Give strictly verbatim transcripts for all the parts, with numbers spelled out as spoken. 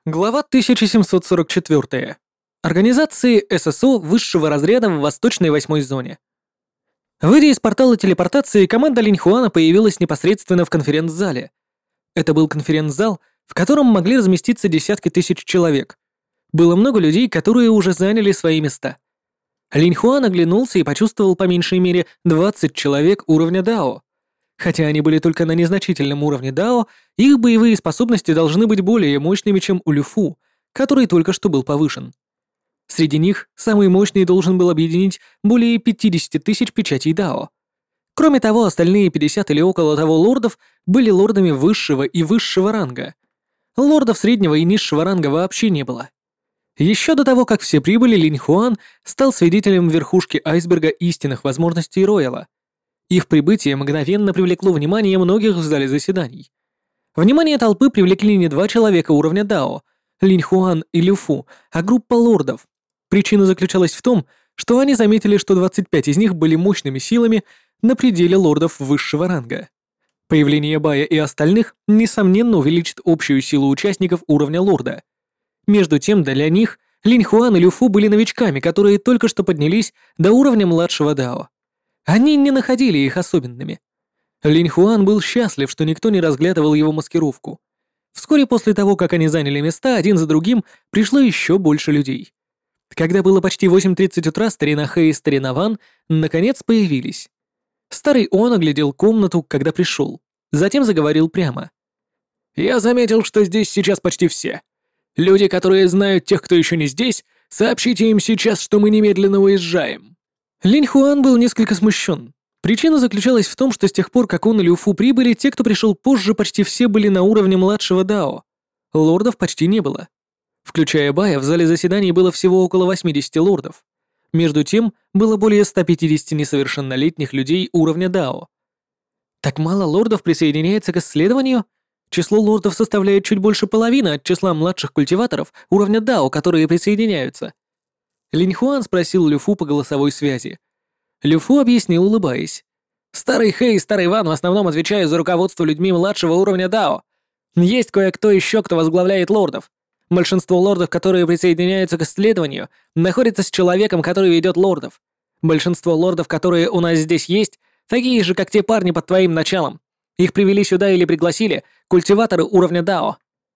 Глава тысяча семьсот сорок четыре. Организации ССО высшего разряда в Восточной восьмой зоне. Выйдя из портала телепортации, команда Линьхуана появилась непосредственно в конференц-зале. Это был конференц-зал, в котором могли разместиться десятки тысяч человек. Было много людей, которые уже заняли свои места. Линьхуан оглянулся и почувствовал по меньшей мере двадцать человек уровня Дао. Хотя они были только на незначительном уровне Дао, их боевые способности должны быть более мощными, чем у Люфу, который только что был повышен. Среди них самый мощный должен был объединить более пятьдесят тысяч печатей Дао. Кроме того, остальные пятьдесят или около того лордов были лордами высшего и высшего ранга. Лордов среднего и низшего ранга вообще не было. Еще до того, как все прибыли, Линьхуан стал свидетелем верхушки айсберга истинных возможностей Ройала. Их прибытие мгновенно привлекло внимание многих в зале заседаний. Внимание толпы привлекли не два человека уровня Дао, Линьхуан и Люфу, а группа лордов. Причина заключалась в том, что они заметили, что двадцать пять из них были мощными силами на пределе лордов высшего ранга. Появление Бая и остальных, несомненно, увеличит общую силу участников уровня лорда. Между тем, для них Линьхуан и Люфу были новичками, которые только что поднялись до уровня младшего Дао. Они не находили их особенными. Линьхуан был счастлив, что никто не разглядывал его маскировку. Вскоре после того, как они заняли места, один за другим пришло еще больше людей. Когда было почти восемь тридцать утра, старина Хэй и старина Ван наконец появились. Старый Он оглядел комнату, когда пришел. Затем заговорил прямо. «Я заметил, что здесь сейчас почти все. Люди, которые знают тех, кто еще не здесь, сообщите им сейчас, что мы немедленно уезжаем». Линьхуан был несколько смущен. Причина заключалась в том, что с тех пор, как он и Люфу прибыли, те, кто пришел позже, почти все были на уровне младшего Дао. Лордов почти не было. Включая Бая, в зале заседаний было всего около восьмидесяти лордов. Между тем, было более ста пятидесяти несовершеннолетних людей уровня Дао. Так мало лордов присоединяется к исследованию? Число лордов составляет чуть больше половины от числа младших культиваторов уровня Дао, которые присоединяются. Линьхуан спросил Люфу по голосовой связи. Люфу объяснил, улыбаясь. «Старый Хэй и старый Ван в основном отвечают за руководство людьми младшего уровня Дао. Есть кое-кто еще, кто возглавляет лордов. Большинство лордов, которые присоединяются к исследованию, находятся с человеком, который ведет лордов. Большинство лордов, которые у нас здесь есть, такие же, как те парни под твоим началом. Их привели сюда или пригласили культиваторы уровня Дао».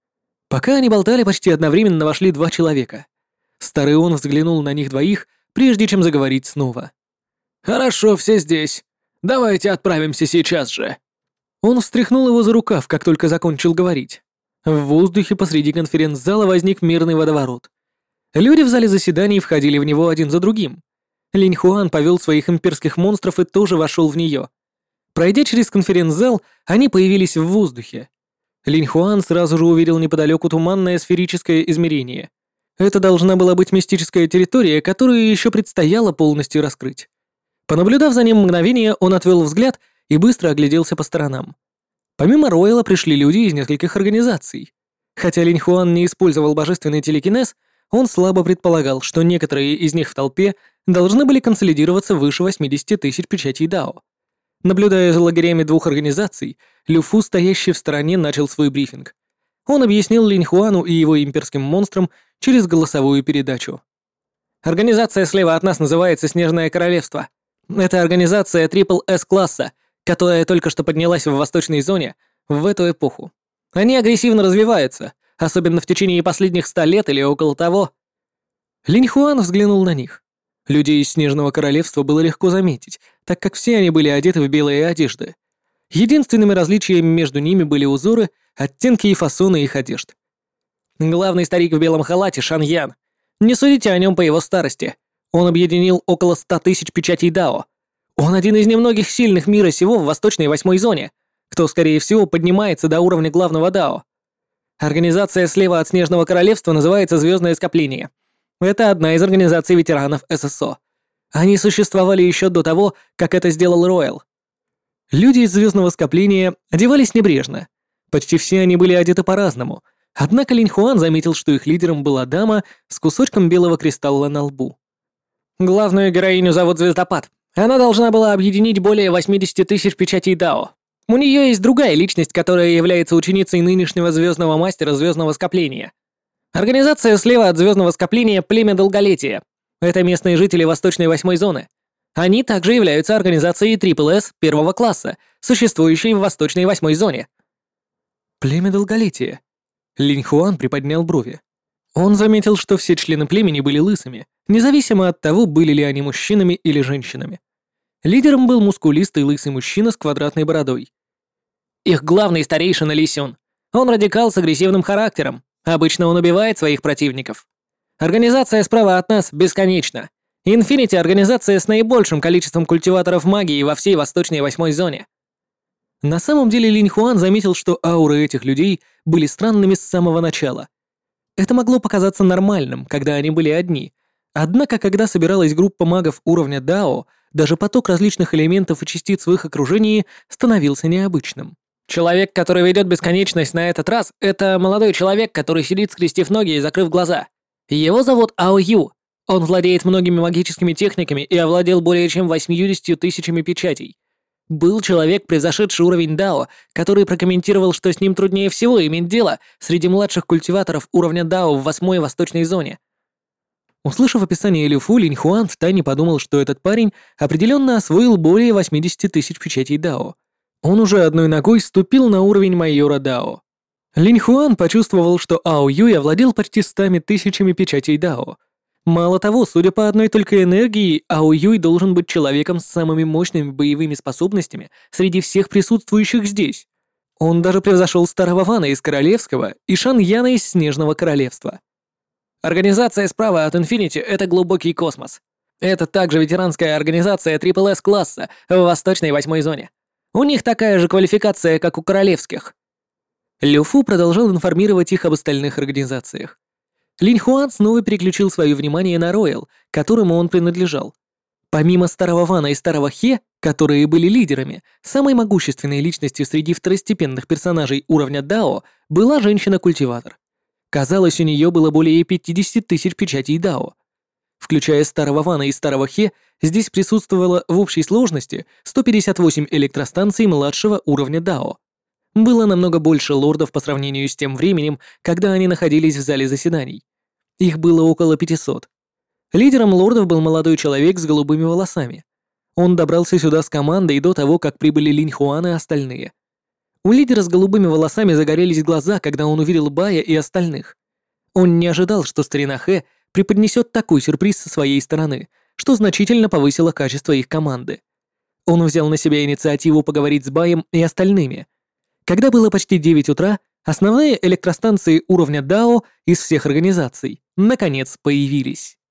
Пока они болтали, почти одновременно вошли два человека. Старый Он взглянул на них двоих, прежде чем заговорить снова. «Хорошо, все здесь. Давайте отправимся сейчас же». Он встряхнул его за рукав, как только закончил говорить. В воздухе посреди конференц-зала возник мирный водоворот. Люди в зале заседаний входили в него один за другим. Линьхуан повел своих имперских монстров и тоже вошел в нее. Пройдя через конференц-зал, они появились в воздухе. Линьхуан сразу же увидел неподалеку туманное сферическое измерение. Это должна была быть мистическая территория, которую еще предстояло полностью раскрыть. Понаблюдав за ним мгновение, он отвел взгляд и быстро огляделся по сторонам. Помимо Ройла пришли люди из нескольких организаций. Хотя Линьхуан не использовал божественный телекинез, он слабо предполагал, что некоторые из них в толпе должны были консолидироваться выше восьмидесяти тысяч печатей Дао. Наблюдая за лагерями двух организаций, Люфу, стоящий в стороне, начал свой брифинг. Он объяснил Линьхуану и его имперским монстрам через голосовую передачу. «Организация слева от нас называется Снежное Королевство. Это организация Трипл С-класса, которая только что поднялась в Восточной зоне в эту эпоху. Они агрессивно развиваются, особенно в течение последних ста лет или около того». Линьхуан взглянул на них. Людей из Снежного Королевства было легко заметить, так как все они были одеты в белые одежды. Единственными различиями между ними были узоры, оттенки и фасоны их одежд. Главный старик в белом халате — Шан Ян. Не судите о нем по его старости. Он объединил около ста тысяч печатей Дао. Он один из немногих сильных мира сего в Восточной восьмой зоне, кто, скорее всего, поднимается до уровня главного Дао. Организация слева от Снежного Королевства называется Звездное Скопление. Это одна из организаций ветеранов ССО. Они существовали еще до того, как это сделал Ройл. Люди из Звездного Скопления одевались небрежно. Почти все они были одеты по-разному, однако Линьхуан заметил, что их лидером была дама с кусочком белого кристалла на лбу. Главную героиню зовут Звездопад. Она должна была объединить более восьмидесяти тысяч печатей Дао. У нее есть другая личность, которая является ученицей нынешнего звездного мастера Звездного Скопления. Организация слева от звездного скопления «Племя Долголетия». Это местные жители Восточной восьмой зоны. Они также являются организацией Трипл С первого класса, существующей в Восточной восьмой зоне. Племя Долголетия. Линь Хуан приподнял брови. Он заметил, что все члены племени были лысыми, независимо от того, были ли они мужчинами или женщинами. Лидером был мускулистый лысый мужчина с квадратной бородой. Их главный старейшина Ли Сюн. Он радикал с агрессивным характером. Обычно он убивает своих противников. Организация справа от нас бесконечна. Инфинити — организация с наибольшим количеством культиваторов магии во всей Восточной восьмой зоне. На самом деле Линь Хуан заметил, что ауры этих людей были странными с самого начала. Это могло показаться нормальным, когда они были одни. Однако, когда собиралась группа магов уровня Дао, даже поток различных элементов и частиц в их окружении становился необычным. Человек, который ведет бесконечность на этот раз, это молодой человек, который сидит, скрестив ноги и закрыв глаза. Его зовут Ао Ю. Он владеет многими магическими техниками и овладел более чем восьмьюдесятью тысячами печатей. Был человек, превзошедший уровень Дао, который прокомментировал, что с ним труднее всего иметь дело среди младших культиваторов уровня Дао в восьмой восточной зоне. Услышав описание Лю Фу, Линь Хуан втайне подумал, что этот парень определенно освоил более восьмидесяти тысяч печатей Дао. Он уже одной ногой ступил на уровень майора Дао. Линь Хуан почувствовал, что Ао Юй овладел почти стами тысячами печатей Дао. Мало того, судя по одной только энергии, Ао Юй должен быть человеком с самыми мощными боевыми способностями среди всех присутствующих здесь. Он даже превзошел Старого Вана из Королевского и Шан Яна из Снежного Королевства. Организация справа от Инфинити — это глубокий космос. Это также ветеранская организация Трипл С класса в Восточной восьмой зоне. У них такая же квалификация, как у королевских. Лю Фу продолжал информировать их об остальных организациях. Линь Хуан снова переключил свое внимание на Роял, которому он принадлежал. Помимо Старого Вана и Старого Хе, которые были лидерами, самой могущественной личностью среди второстепенных персонажей уровня Дао была женщина-культиватор. Казалось, у нее было более пятидесяти тысяч печатей Дао. Включая Старого Вана и Старого Хе, здесь присутствовало в общей сложности сто пятьдесят восемь электростанций младшего уровня Дао. Было намного больше лордов по сравнению с тем временем, когда они находились в зале заседаний. Их было около пятисот. Лидером лордов был молодой человек с голубыми волосами. Он добрался сюда с командой до того, как прибыли Линь Хуан и остальные. У лидера с голубыми волосами загорелись глаза, когда он увидел Бая и остальных. Он не ожидал, что старина Хэ преподнесет такой сюрприз со своей стороны, что значительно повысило качество их команды. Он взял на себя инициативу поговорить с Баем и остальными. Когда было почти девять утра, основные электростанции уровня Дао из всех организаций наконец появились.